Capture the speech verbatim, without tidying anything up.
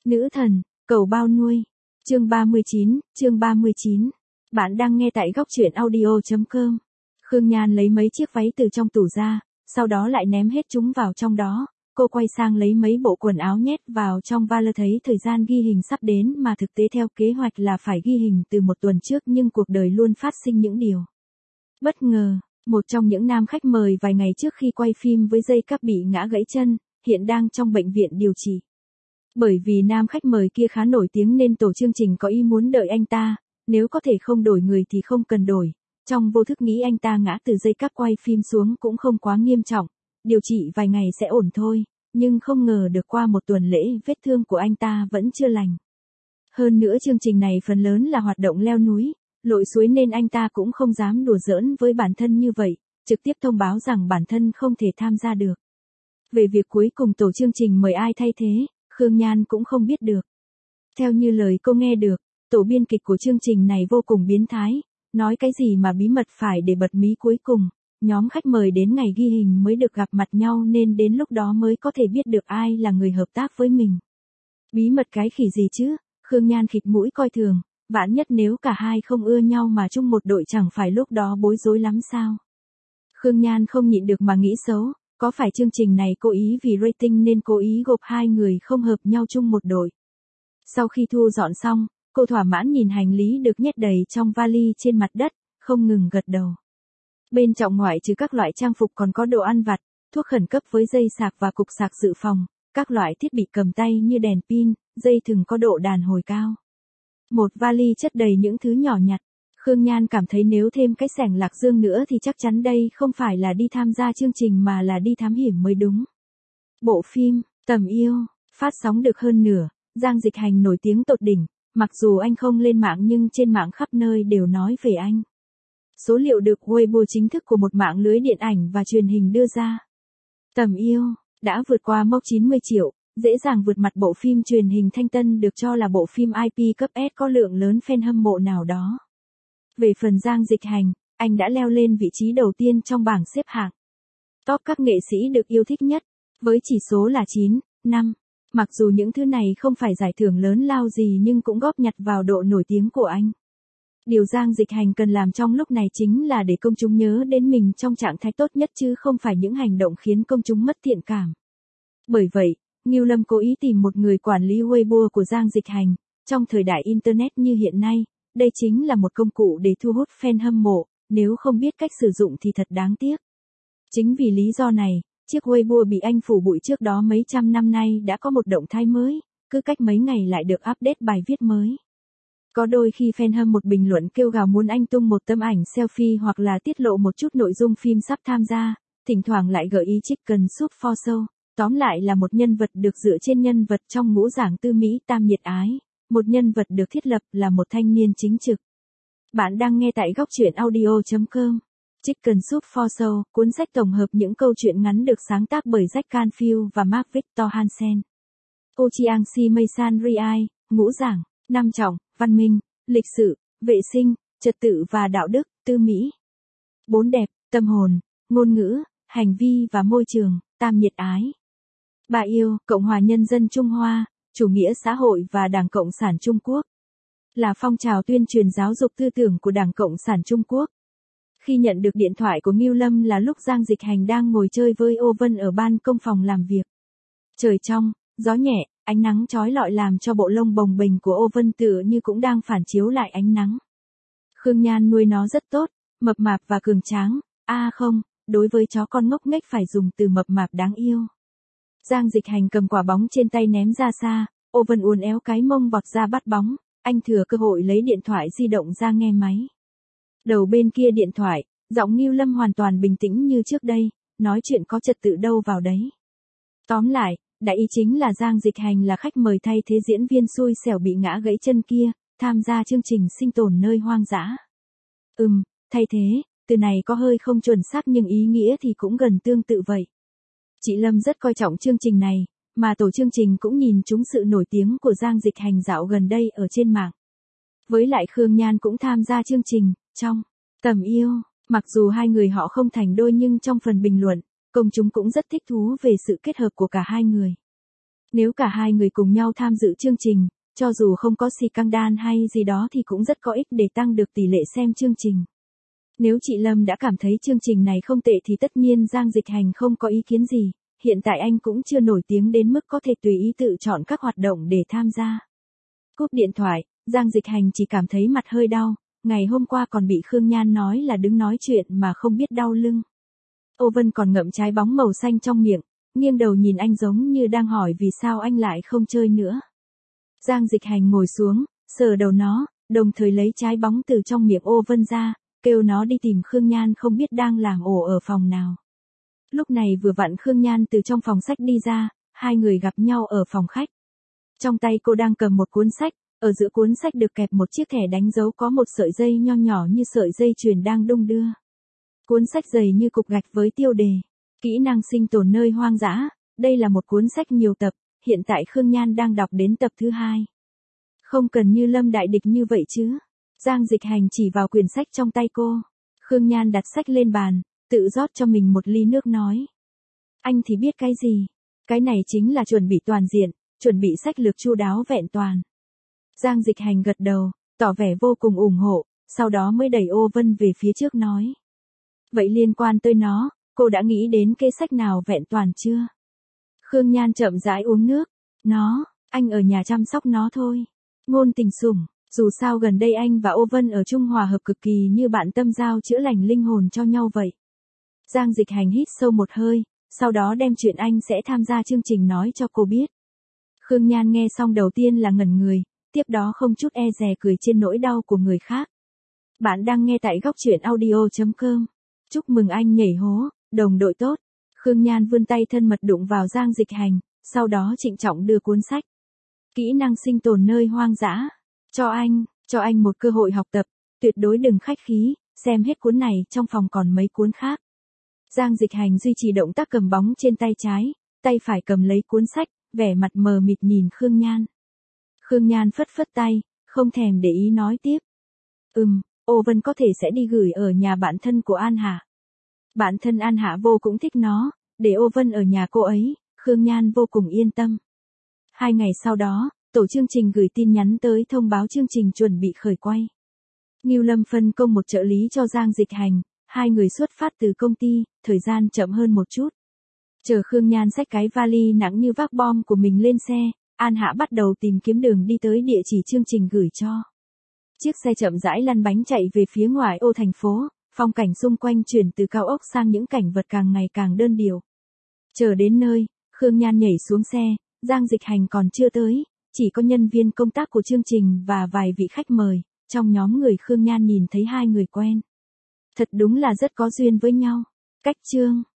Nữ thần, cầu bao nuôi. Chương ba mươi chín, chương ba mươi chín. Bạn đang nghe tại góc truyện audio chấm com. Khương Nhan lấy mấy chiếc váy từ trong tủ ra, sau đó lại ném hết chúng vào trong đó. Cô quay sang lấy mấy bộ quần áo nhét vào trong vali, thấy thời gian ghi hình sắp đến mà thực tế theo kế hoạch là phải ghi hình từ một tuần trước, nhưng cuộc đời luôn phát sinh những điều bất ngờ. Một trong những nam khách mời vài ngày trước khi quay phim với dây cáp bị ngã gãy chân, hiện đang trong bệnh viện điều trị. Bởi vì nam khách mời kia khá nổi tiếng nên tổ chương trình có ý muốn đợi anh ta, nếu có thể không đổi người thì không cần đổi. Trong vô thức nghĩ anh ta ngã từ dây cáp quay phim xuống cũng không quá nghiêm trọng, điều trị vài ngày sẽ ổn thôi, nhưng không ngờ được qua một tuần lễ vết thương của anh ta vẫn chưa lành. Hơn nữa chương trình này phần lớn là hoạt động leo núi, lội suối nên anh ta cũng không dám đùa giỡn với bản thân như vậy, trực tiếp thông báo rằng bản thân không thể tham gia được. Về việc cuối cùng tổ chương trình mời ai thay thế, Khương Nhan cũng không biết được. Theo như lời cô nghe được, tổ biên kịch của chương trình này vô cùng biến thái, nói cái gì mà bí mật phải để bật mí cuối cùng. Nhóm khách mời đến ngày ghi hình mới được gặp mặt nhau nên đến lúc đó mới có thể biết được ai là người hợp tác với mình. Bí mật cái khỉ gì chứ, Khương Nhan khịt mũi coi thường, vạn nhất nếu cả hai không ưa nhau mà chung một đội chẳng phải lúc đó bối rối lắm sao. Khương Nhan không nhịn được mà nghĩ xấu, có phải chương trình này cố ý vì rating nên cố ý gộp hai người không hợp nhau chung một đội. Sau khi thu dọn xong, cô thỏa mãn nhìn hành lý được nhét đầy trong vali trên mặt đất, không ngừng gật đầu. Bên trong ngoại trừ các loại trang phục còn có đồ ăn vặt, thuốc khẩn cấp với dây sạc và cục sạc dự phòng, các loại thiết bị cầm tay như đèn pin, dây thừng có độ đàn hồi cao. Một vali chất đầy những thứ nhỏ nhặt. Khương Nhan cảm thấy nếu thêm cái xẻng Lạc Dương nữa thì chắc chắn đây không phải là đi tham gia chương trình mà là đi thám hiểm mới đúng. Bộ phim Tầm Yêu phát sóng được hơn nửa, Giang Dịch Hành nổi tiếng tột đỉnh, mặc dù anh không lên mạng nhưng trên mạng khắp nơi đều nói về anh. Số liệu được Weibo chính thức của một mạng lưới điện ảnh và truyền hình đưa ra. Tầm Yêu đã vượt qua mốc chín mươi triệu, dễ dàng vượt mặt bộ phim truyền hình Thanh Tân được cho là bộ phim i pê cấp S có lượng lớn fan hâm mộ nào đó. Về phần Giang Dịch Hành, anh đã leo lên vị trí đầu tiên trong bảng xếp hạng top các nghệ sĩ được yêu thích nhất, với chỉ số là chín, năm. Mặc dù những thứ này không phải giải thưởng lớn lao gì nhưng cũng góp nhặt vào độ nổi tiếng của anh. Điều Giang Dịch Hành cần làm trong lúc này chính là để công chúng nhớ đến mình trong trạng thái tốt nhất chứ không phải những hành động khiến công chúng mất thiện cảm. Bởi vậy, Ngưu Lâm cố ý tìm một người quản lý Weibo của Giang Dịch Hành. Trong thời đại Internet như hiện nay, đây chính là một công cụ để thu hút fan hâm mộ, nếu không biết cách sử dụng thì thật đáng tiếc. Chính vì lý do này, chiếc Weibo bị anh phủ bụi trước đó mấy trăm năm nay đã có một động thái mới, cứ cách mấy ngày lại được update bài viết mới. Có đôi khi fan hâm một bình luận kêu gào muốn anh tung một tấm ảnh selfie hoặc là tiết lộ một chút nội dung phim sắp tham gia, thỉnh thoảng lại gợi ý Chicken Soup for Soul. Tóm lại là một nhân vật được dựa trên nhân vật trong ngũ giảng tư Mỹ Tam nhiệt ái, một nhân vật được thiết lập là một thanh niên chính trực. Bạn đang nghe tại góc truyện audio chấm com. Chicken Soup for Soul, cuốn sách tổng hợp những câu chuyện ngắn được sáng tác bởi Jack Canfield và Mark Victor Hansen. Ochiangsi Meisan Riai, ngũ giảng, năm trọng, văn minh, lịch sử, vệ sinh, trật tự và đạo đức, tư Mỹ. Bốn đẹp, tâm hồn, ngôn ngữ, hành vi và môi trường, tam nhiệt ái. Bà yêu, Cộng hòa Nhân dân Trung Hoa, chủ nghĩa xã hội và Đảng Cộng sản Trung Quốc. Là phong trào tuyên truyền giáo dục tư tưởng của Đảng Cộng sản Trung Quốc. Khi nhận được điện thoại của Ngưu Lâm là lúc Giang Dịch Hành đang ngồi chơi với Ô Vân ở ban công phòng làm việc. Trời trong, gió nhẹ, ánh nắng chói lọi làm cho bộ lông bồng bềnh của Ô Vân tựa như cũng đang phản chiếu lại ánh nắng. Khương Nhan nuôi nó rất tốt, mập mạp và cường tráng, a à không, đối với chó con ngốc nghếch phải dùng từ mập mạp đáng yêu. Giang Dịch Hành cầm quả bóng trên tay ném ra xa, Ô Vân uốn éo cái mông vọt ra bắt bóng, anh thừa cơ hội lấy điện thoại di động ra nghe máy. Đầu bên kia điện thoại, giọng Ngưu Lâm hoàn toàn bình tĩnh như trước đây, nói chuyện có trật tự đâu vào đấy. Tóm lại, đại ý chính là Giang Dịch Hành là khách mời thay thế diễn viên xui xẻo bị ngã gãy chân kia, tham gia chương trình sinh tồn nơi hoang dã. Ừm, thay thế, từ này có hơi không chuẩn xác nhưng ý nghĩa thì cũng gần tương tự vậy. Chị Lâm rất coi trọng chương trình này, mà tổ chương trình cũng nhìn trúng sự nổi tiếng của Giang Dịch Hành dạo gần đây ở trên mạng. Với lại Khương Nhan cũng tham gia chương trình, trong Tầm Yêu, mặc dù hai người họ không thành đôi nhưng trong phần bình luận, công chúng cũng rất thích thú về sự kết hợp của cả hai người. Nếu cả hai người cùng nhau tham dự chương trình, cho dù không có xì căng đan hay gì đó thì cũng rất có ích để tăng được tỷ lệ xem chương trình. Nếu chị Lâm đã cảm thấy chương trình này không tệ thì tất nhiên Giang Dịch Hành không có ý kiến gì, hiện tại anh cũng chưa nổi tiếng đến mức có thể tùy ý tự chọn các hoạt động để tham gia. Cúp điện thoại, Giang Dịch Hành chỉ cảm thấy mặt hơi đau, ngày hôm qua còn bị Khương Nhan nói là đứng nói chuyện mà không biết đau lưng. Ô Vân còn ngậm trái bóng màu xanh trong miệng, nghiêng đầu nhìn anh giống như đang hỏi vì sao anh lại không chơi nữa. Giang Dịch Hành ngồi xuống, sờ đầu nó, đồng thời lấy trái bóng từ trong miệng Ô Vân ra, kêu nó đi tìm Khương Nhan không biết đang làm ổ ở phòng nào. Lúc này vừa vặn Khương Nhan từ trong phòng sách đi ra, hai người gặp nhau ở phòng khách. Trong tay cô đang cầm một cuốn sách, ở giữa cuốn sách được kẹp một chiếc thẻ đánh dấu có một sợi dây nho nhỏ như sợi dây chuyền đang đung đưa. Cuốn sách dày như cục gạch với tiêu đề Kỹ năng sinh tồn nơi hoang dã, đây là một cuốn sách nhiều tập, hiện tại Khương Nhan đang đọc đến tập thứ hai. Không cần như Lâm đại địch như vậy chứ. Giang Dịch Hành chỉ vào quyển sách trong tay cô. Khương Nhan đặt sách lên bàn, tự rót cho mình một ly nước nói. Anh thì biết cái gì? Cái này chính là chuẩn bị toàn diện, chuẩn bị sách lược chu đáo vẹn toàn. Giang Dịch Hành gật đầu, tỏ vẻ vô cùng ủng hộ, sau đó mới đẩy Ô Vân về phía trước nói. Vậy liên quan tới nó, cô đã nghĩ đến kế sách nào vẹn toàn chưa? Khương Nhan chậm rãi uống nước. Nó, anh ở nhà chăm sóc nó thôi. Ngôn tình sủng, dù sao gần đây anh và Ô Vân ở chung hòa hợp cực kỳ như bạn tâm giao chữa lành linh hồn cho nhau vậy. Giang Dịch Hành hít sâu một hơi, sau đó đem chuyện anh sẽ tham gia chương trình nói cho cô biết. Khương Nhan nghe xong đầu tiên là ngẩn người, tiếp đó không chút e dè cười trên nỗi đau của người khác. Bạn đang nghe tại góc truyện audio chấm com. Chúc mừng anh nhảy hố, đồng đội tốt. Khương Nhan vươn tay thân mật đụng vào Giang Dịch Hành, sau đó trịnh trọng đưa cuốn sách. Kỹ năng sinh tồn nơi hoang dã. Cho anh, cho anh một cơ hội học tập, tuyệt đối đừng khách khí, xem hết cuốn này trong phòng còn mấy cuốn khác. Giang Dịch Hành duy trì động tác cầm bóng trên tay trái, tay phải cầm lấy cuốn sách, vẻ mặt mờ mịt nhìn Khương Nhan. Khương Nhan phất phất tay, không thèm để ý nói tiếp. Ừm, Ô Vân có thể sẽ đi gửi ở nhà bạn thân của An Hạ. Bạn thân An Hạ vô cũng thích nó, để Ô Vân ở nhà cô ấy, Khương Nhan vô cùng yên tâm. Hai ngày sau đó, tổ chương trình gửi tin nhắn tới thông báo chương trình chuẩn bị khởi quay. Ngưu Lâm phân công một trợ lý cho Giang Dịch Hành, hai người xuất phát từ công ty, thời gian chậm hơn một chút. Chờ Khương Nhan xách cái vali nặng như vác bom của mình lên xe, An Hạ bắt đầu tìm kiếm đường đi tới địa chỉ chương trình gửi cho. Chiếc xe chậm rãi lăn bánh chạy về phía ngoài ô thành phố, phong cảnh xung quanh chuyển từ cao ốc sang những cảnh vật càng ngày càng đơn điệu. Chờ đến nơi, Khương Nhan nhảy xuống xe, Giang Dịch Hành còn chưa tới, chỉ có nhân viên công tác của chương trình và vài vị khách mời, trong nhóm người Khương Nhan nhìn thấy hai người quen. Thật đúng là rất có duyên với nhau. Cách chương